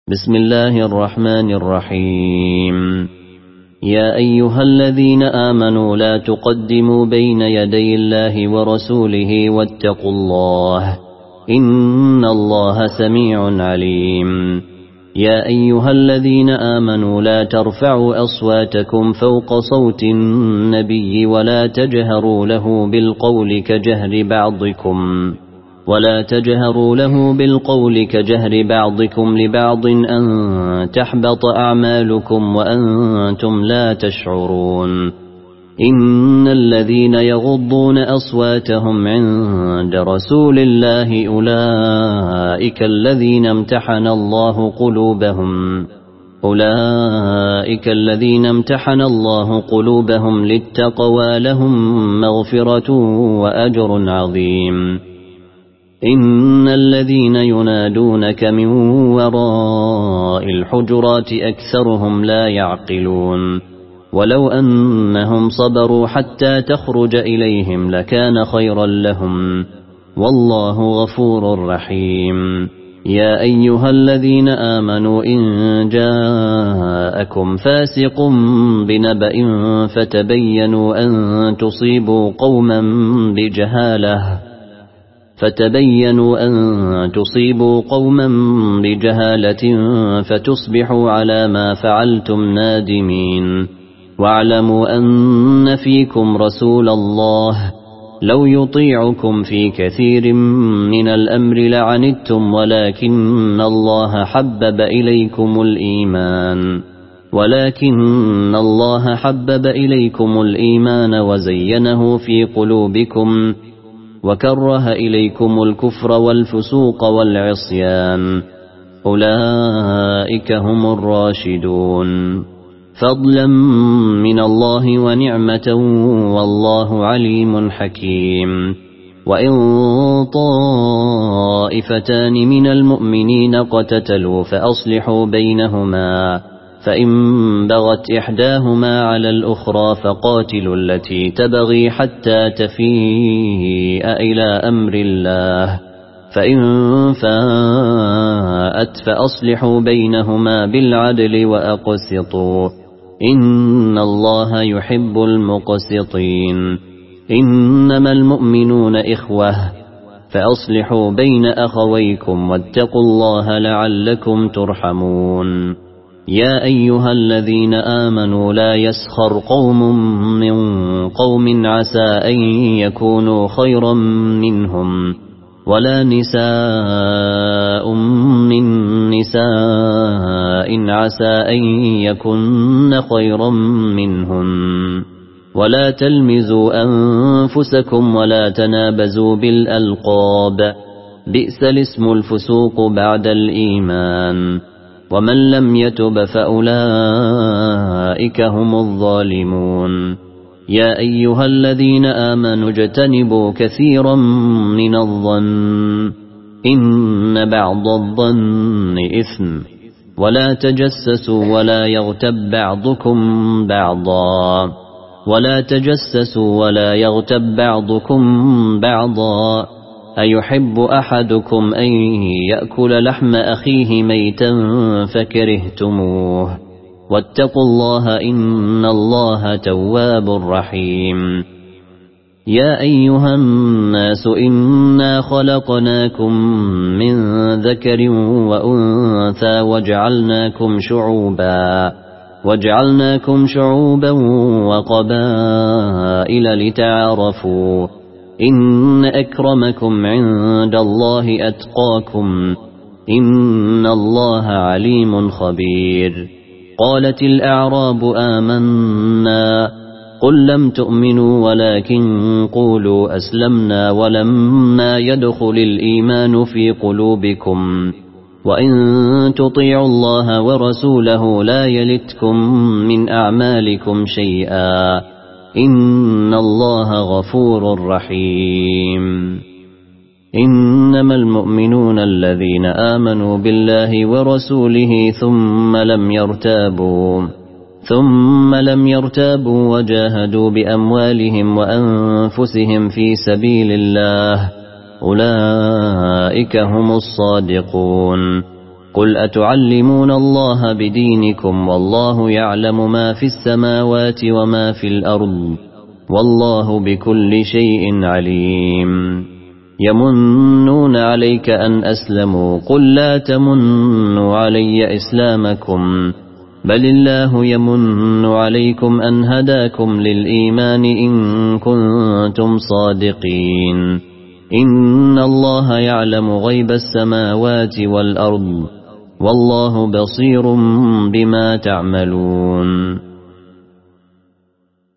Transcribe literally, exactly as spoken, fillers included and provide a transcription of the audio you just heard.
بسم الله الرحمن الرحيم. يا أيها الذين آمنوا لا تقدموا بين يدي الله ورسوله واتقوا الله إن الله سميع عليم. يا أيها الذين آمنوا لا ترفعوا أصواتكم فوق صوت النبي ولا تجهروا له بالقول كجهر بعضكم ولا تجهروا له بالقول كجهر بعضكم لبعض أن تحبط أعمالكم وأنتم لا تشعرون. إن الذين يغضون أصواتهم عند رسول الله أولئك الذين امتحن الله قلوبهم أولئك الذين امتحن الله قلوبهم للتقوى لهم مغفرة وأجر عظيم. إن الذين ينادونك من وراء الحجرات أكثرهم لا يعقلون. ولو أنهم صبروا حتى تخرج إليهم لكان خيرا لهم والله غفور رحيم. يا أيها الذين آمنوا إن جاءكم فاسق بنبأ فتبينوا أن تصيبوا قوما بجهالة فتبينوا أن تصيبوا قوما بجهالة فتصبحوا على ما فعلتم نادمين. واعلموا أن فيكم رسول الله لو يطيعكم في كثير من الأمر لعنتم ولكن الله حبب إليكم الإيمان ولكن الله حبب إليكم الإيمان وزينه في قلوبكم وكره إليكم الكفر والفسوق والعصيان أولئك هم الراشدون فضلا من الله ونعمة والله عليم حكيم. وإن طائفتان من المؤمنين اقتتلوا فأصلحوا بينهما فإن بغت إحداهما على الأخرى فقاتلوا التي تبغي حتى تفيء إلى أمر الله فإن فاءت فأصلحوا بينهما بالعدل وأقسطوا إن الله يحب المقسطين. إنما المؤمنون إخوة فأصلحوا بين أخويكم واتقوا الله لعلكم ترحمون. يا أيها الذين آمنوا لا يسخر قوم من قوم عسى أن يكونوا خيرا منهم ولا نساء من نساء عسى أن يكن خيرا منهن ولا تلمزوا أنفسكم ولا تنابزوا بالألقاب بئس الاسم الفسوق بعد الإيمان ومن لم يتب فأولئك هم الظالمون. يا أيها الذين آمنوا اجتنبوا كثيرا من الظن إن بعض الظن إثم ولا تجسسوا ولا يغتب بعضكم بعضا ولا تجسسوا ولا يغتب بعضكم بعضا أيحب أحدكم أن يأكل لحم أخيه ميتا فكرهتموه واتقوا الله إن الله تواب رحيم. يا أيها الناس إنا خلقناكم من ذكر وأنثى وجعلناكم شعوبا وجعلناكم شعوبا وقبائل لتعارفوا إن أكرمكم عند الله أتقاكم إن الله عليم خبير. قالت الأعراب آمنا قل لم تؤمنوا ولكن قولوا أسلمنا ولما يدخل الإيمان في قلوبكم وإن تطيعوا الله ورسوله لا يلتكم من أعمالكم شيئا إن الله غفور رحيم. إنما المؤمنون الذين آمنوا بالله ورسوله ثم لم يرتابوا ثم لم يرتابوا وجاهدوا بأموالهم وأنفسهم في سبيل الله أولئك هم الصادقون. قل أتعلمون الله بدينكم والله يعلم ما في السماوات وما في الأرض والله بكل شيء عليم يمنون عليك أن أسلموا قل لا تمنوا علي إسلامكم بل الله يمن عليكم أن هداكم للإيمان إن كنتم صادقين إن الله يعلم غيب السماوات والأرض والله بصير بما تعملون